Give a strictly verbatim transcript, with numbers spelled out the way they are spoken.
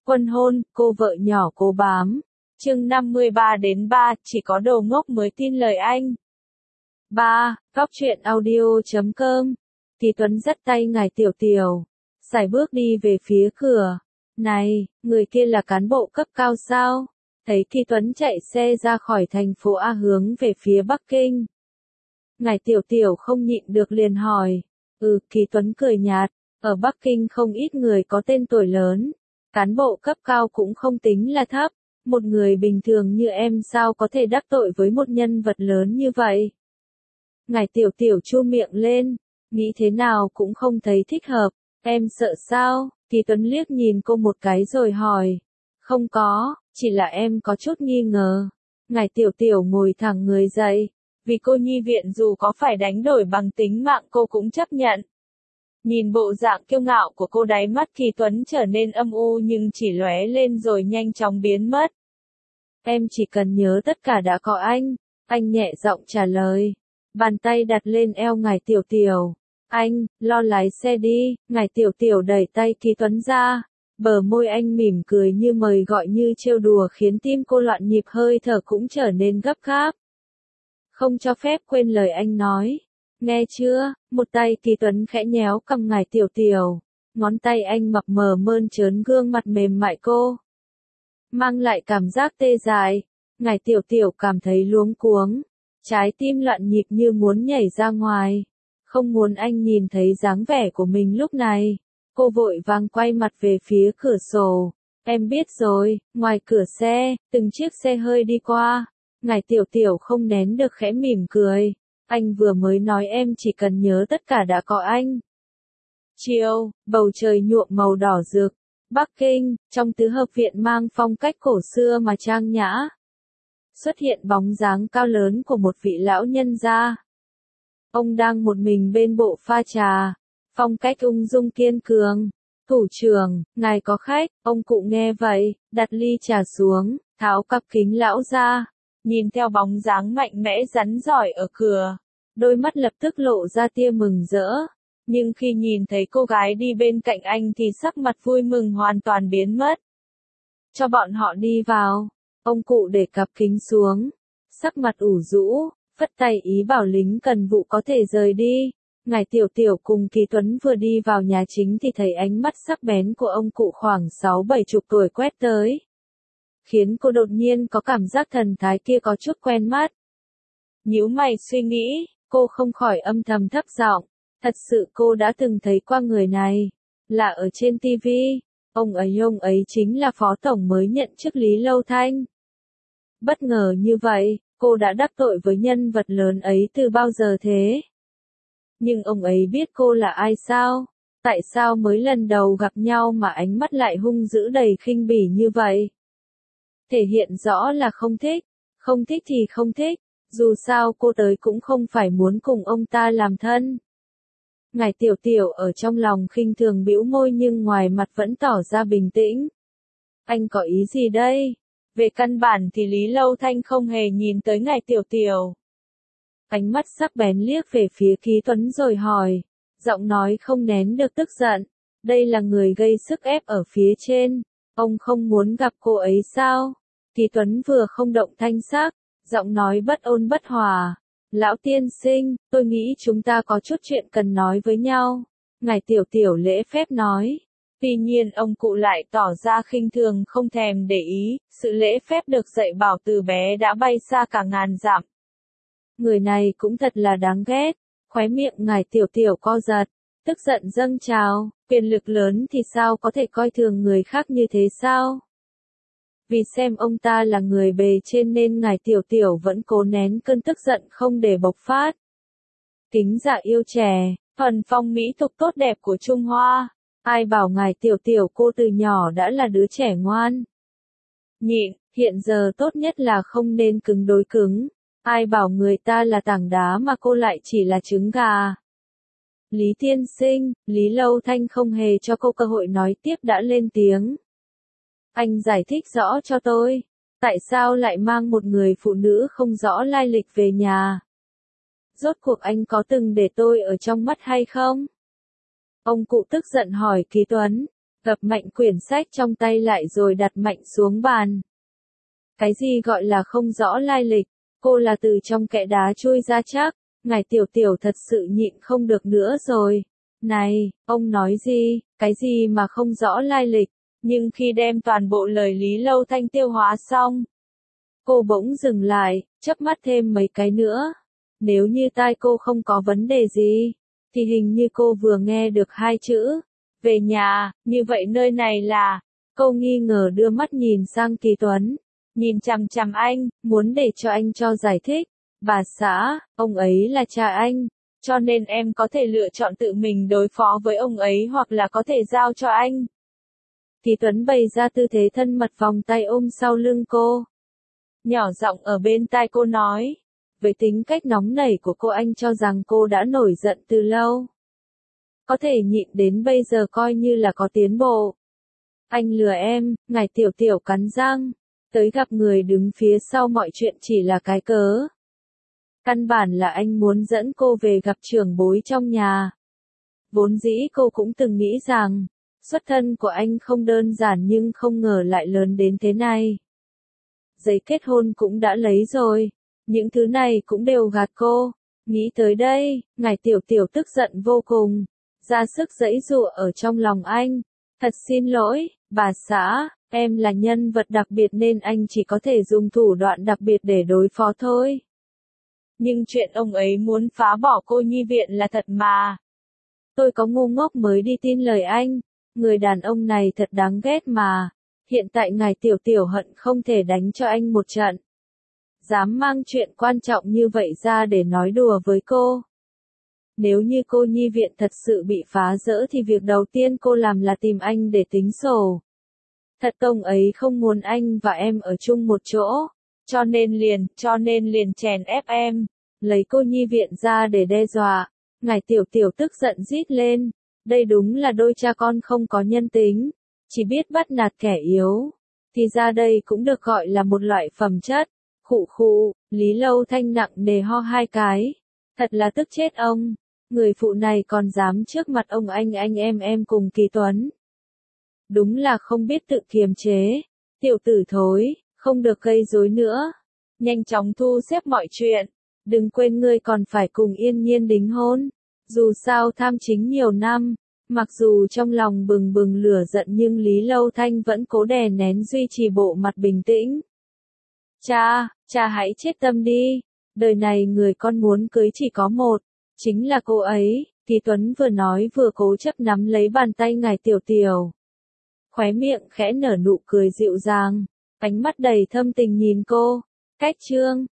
Quân hôn, cô vợ nhỏ cố bám. Chương năm mươi ba đến ba, chỉ có đồ ngốc mới tin lời anh. ba. Góc truyện audio chấm com. Kỳ Tuấn dắt tay ngài Tiểu Tiểu, sải bước đi về phía cửa. Này, người kia là cán bộ cấp cao sao? Thấy Kỳ Tuấn chạy xe ra khỏi thành phố A hướng về phía Bắc Kinh. Ngài Tiểu Tiểu không nhịn được liền hỏi. Ừ, Kỳ Tuấn cười nhạt, ở Bắc Kinh không ít người có tên tuổi lớn. Cán bộ cấp cao cũng không tính là thấp. Một người bình thường như em sao có thể đắc tội với một nhân vật lớn như vậy? Ngài Tiểu Tiểu chu miệng lên, nghĩ thế nào cũng không thấy thích hợp. Em sợ sao? Kỳ Tuấn liếc nhìn cô một cái rồi hỏi. Không có, chỉ là em có chút nghi ngờ. Ngài Tiểu Tiểu ngồi thẳng người dậy. Vì cô nhi viện dù có phải đánh đổi bằng tính mạng cô cũng chấp nhận. Nhìn bộ dạng kiêu ngạo của cô, đáy mắt Kỳ Tuấn trở nên âm u nhưng chỉ lóe lên rồi nhanh chóng biến mất. Em chỉ cần nhớ tất cả đã có anh. Anh nhẹ giọng trả lời. Bàn tay đặt lên eo ngài Tiểu Tiểu. Anh, lo lái xe đi. Ngài Tiểu Tiểu đẩy tay Kỳ Tuấn ra. Bờ môi anh mỉm cười như mời gọi như trêu đùa khiến tim cô loạn nhịp, hơi thở cũng trở nên gấp gáp. Không cho phép quên lời anh nói. Nghe chưa? Một tay Kỳ Tuấn khẽ nhéo cầm ngài Tiểu Tiểu. Ngón tay anh mập mờ mơn trớn gương mặt mềm mại cô. Mang lại cảm giác tê dại. Ngài Tiểu Tiểu cảm thấy luống cuống. Trái tim loạn nhịp như muốn nhảy ra ngoài. Không muốn anh nhìn thấy dáng vẻ của mình lúc này. Cô vội vàng quay mặt về phía cửa sổ. Em biết rồi, ngoài cửa xe, từng chiếc xe hơi đi qua. Ngài Tiểu Tiểu không nén được khẽ mỉm cười. Anh vừa mới nói em chỉ cần nhớ tất cả đã có anh. Chiều, bầu trời nhuộm màu đỏ rực. Bắc Kinh, trong tứ hợp viện mang phong cách cổ xưa mà trang nhã. Xuất hiện bóng dáng cao lớn của một vị lão nhân gia. Ông đang một mình bên bộ pha trà. Phong cách ung dung kiên cường. Thủ trưởng, ngài có khách. Ông cụ nghe vậy, đặt ly trà xuống, tháo cặp kính lão ra. Nhìn theo bóng dáng mạnh mẽ rắn rỏi ở cửa. Đôi mắt lập tức lộ ra tia mừng rỡ. Nhưng khi nhìn thấy cô gái đi bên cạnh anh thì sắc mặt vui mừng hoàn toàn biến mất. Cho bọn họ đi vào. Ông cụ để cặp kính xuống. Sắc mặt ủ rũ, phất tay ý bảo lính cần vụ có thể rời đi. Ngài Tiểu Tiểu cùng Kỳ Tuấn vừa đi vào nhà chính thì thấy ánh mắt sắc bén của ông cụ khoảng sáu bảy chục tuổi quét tới. Khiến cô đột nhiên có cảm giác thần thái kia có chút quen mắt. Nhíu mày suy nghĩ, cô không khỏi âm thầm thấp giọng. Thật sự cô đã từng thấy qua người này. Là ở trên ti vi. Ông ấy ông ấy chính là phó tổng mới nhận chức Lý Lâu Thanh. Bất ngờ như vậy, cô đã đắc tội với nhân vật lớn ấy từ bao giờ thế? Nhưng ông ấy biết cô là ai sao? Tại sao mới lần đầu gặp nhau mà ánh mắt lại hung dữ đầy khinh bỉ như vậy? Thể hiện rõ là không thích. Không thích thì không thích. Dù sao cô tới cũng không phải muốn cùng ông ta làm thân. Ngài Tiểu Tiểu ở trong lòng khinh thường bĩu môi nhưng ngoài mặt vẫn tỏ ra bình tĩnh. Anh có ý gì đây? Về căn bản thì Lý Lâu Thanh không hề nhìn tới ngài Tiểu Tiểu. Ánh mắt sắc bén liếc về phía Kỳ Tuấn rồi hỏi. Giọng nói không nén được tức giận. Đây là người gây sức ép ở phía trên. Ông không muốn gặp cô ấy sao? Kỳ Tuấn vừa không động thanh sắc. Giọng nói bất ôn bất hòa. Lão tiên sinh, tôi nghĩ chúng ta có chút chuyện cần nói với nhau. Ngài Tiểu Tiểu lễ phép nói. Tuy nhiên ông cụ lại tỏ ra khinh thường không thèm để ý. Sự lễ phép được dạy bảo từ bé đã bay xa cả ngàn dặm. Người này cũng thật là đáng ghét. Khóe miệng ngài Tiểu Tiểu co giật. Tức giận dâng trào. Quyền lực lớn thì sao có thể coi thường người khác như thế sao? Vì xem ông ta là người bề trên nên ngài Tiểu Tiểu vẫn cố nén cơn tức giận không để bộc phát. Kính dạ yêu trẻ, thuần phong mỹ tục tốt đẹp của Trung Hoa. Ai bảo ngài Tiểu Tiểu cô từ nhỏ đã là đứa trẻ ngoan. Nhịn, hiện giờ tốt nhất là không nên cứng đối cứng. Ai bảo người ta là tảng đá mà cô lại chỉ là trứng gà. Lý tiên sinh, Lý Lâu Thanh không hề cho cô cơ hội nói tiếp đã lên tiếng. Anh giải thích rõ cho tôi. Tại sao lại mang một người phụ nữ không rõ lai lịch về nhà? Rốt cuộc anh có từng để tôi ở trong mắt hay không? Ông cụ tức giận hỏi Kỳ Tuấn. gập mạnh quyển sách trong tay lại rồi đặt mạnh xuống bàn. Cái gì gọi là không rõ lai lịch, cô là từ trong kẽ đá chui ra chắc, ngài tiểu tiểu thật sự nhịn không được nữa rồi. Này, ông nói gì, cái gì mà không rõ lai lịch, nhưng khi đem toàn bộ lời Lý Lâu Thanh tiêu hóa xong, cô bỗng dừng lại, chớp mắt thêm mấy cái nữa. Nếu như tai cô không có vấn đề gì, thì hình như cô vừa nghe được hai chữ, về nhà, như vậy nơi này là, cô nghi ngờ đưa mắt nhìn sang Kỳ Tuấn, nhìn chằm chằm anh, muốn để cho anh cho giải thích. Bà xã, ông ấy là cha anh, cho nên em có thể lựa chọn tự mình đối phó với ông ấy hoặc là có thể giao cho anh. Kỳ Tuấn bày ra tư thế thân mật vòng tay ôm sau lưng cô. Nhỏ giọng ở bên tai cô nói. Với tính cách nóng nảy của cô, anh cho rằng cô đã nổi giận từ lâu. Có thể nhịn đến bây giờ coi như là có tiến bộ. Anh lừa em, ngài tiểu tiểu cắn răng. Tới gặp người đứng phía sau mọi chuyện chỉ là cái cớ. Căn bản là anh muốn dẫn cô về gặp trưởng bối trong nhà. Vốn dĩ cô cũng từng nghĩ rằng, xuất thân của anh không đơn giản nhưng không ngờ lại lớn đến thế này. Giấy kết hôn cũng đã lấy rồi, những thứ này cũng đều gạt cô. Nghĩ tới đây, ngài tiểu tiểu tức giận vô cùng, ra sức giãy giụa ở trong lòng anh. Thật xin lỗi, bà xã, em là nhân vật đặc biệt nên anh chỉ có thể dùng thủ đoạn đặc biệt để đối phó thôi. Nhưng chuyện ông ấy muốn phá bỏ cô nhi viện là thật mà. Tôi có ngu ngốc mới đi tin lời anh, người đàn ông này thật đáng ghét mà. Hiện tại ngài tiểu tiểu hận không thể đánh cho anh một trận. Dám mang chuyện quan trọng như vậy ra để nói đùa với cô. Nếu như cô nhi viện thật sự bị phá rỡ thì việc đầu tiên cô làm là tìm anh để tính sổ. Thật ông ấy không muốn anh và em ở chung một chỗ, cho nên liền, cho nên liền chèn ép em, lấy cô nhi viện ra để đe dọa. Ngài tiểu tiểu tức giận rít lên, đây đúng là đôi cha con không có nhân tính, chỉ biết bắt nạt kẻ yếu, thì ra đây cũng được gọi là một loại phẩm chất. Khụ khụ, Lý Lâu Thanh nặng nề ho hai cái, thật là tức chết ông, người phụ này còn dám trước mặt ông anh anh em em cùng Kỳ Tuấn. Đúng là không biết tự kiềm chế, tiểu tử thối, không được gây rối nữa, nhanh chóng thu xếp mọi chuyện, đừng quên ngươi còn phải cùng Yên Nhiên đính hôn, dù sao tham chính nhiều năm. Mặc dù trong lòng bừng bừng lửa giận nhưng Lý Lâu Thanh vẫn cố đè nén duy trì bộ mặt bình tĩnh. Cha, cha hãy chết tâm đi, đời này người con muốn cưới chỉ có một, chính là cô ấy. Kỳ Tuấn vừa nói vừa cố chấp nắm lấy bàn tay ngài tiểu tiểu. Khóe miệng khẽ nở nụ cười dịu dàng, ánh mắt đầy thâm tình nhìn cô. Cách chương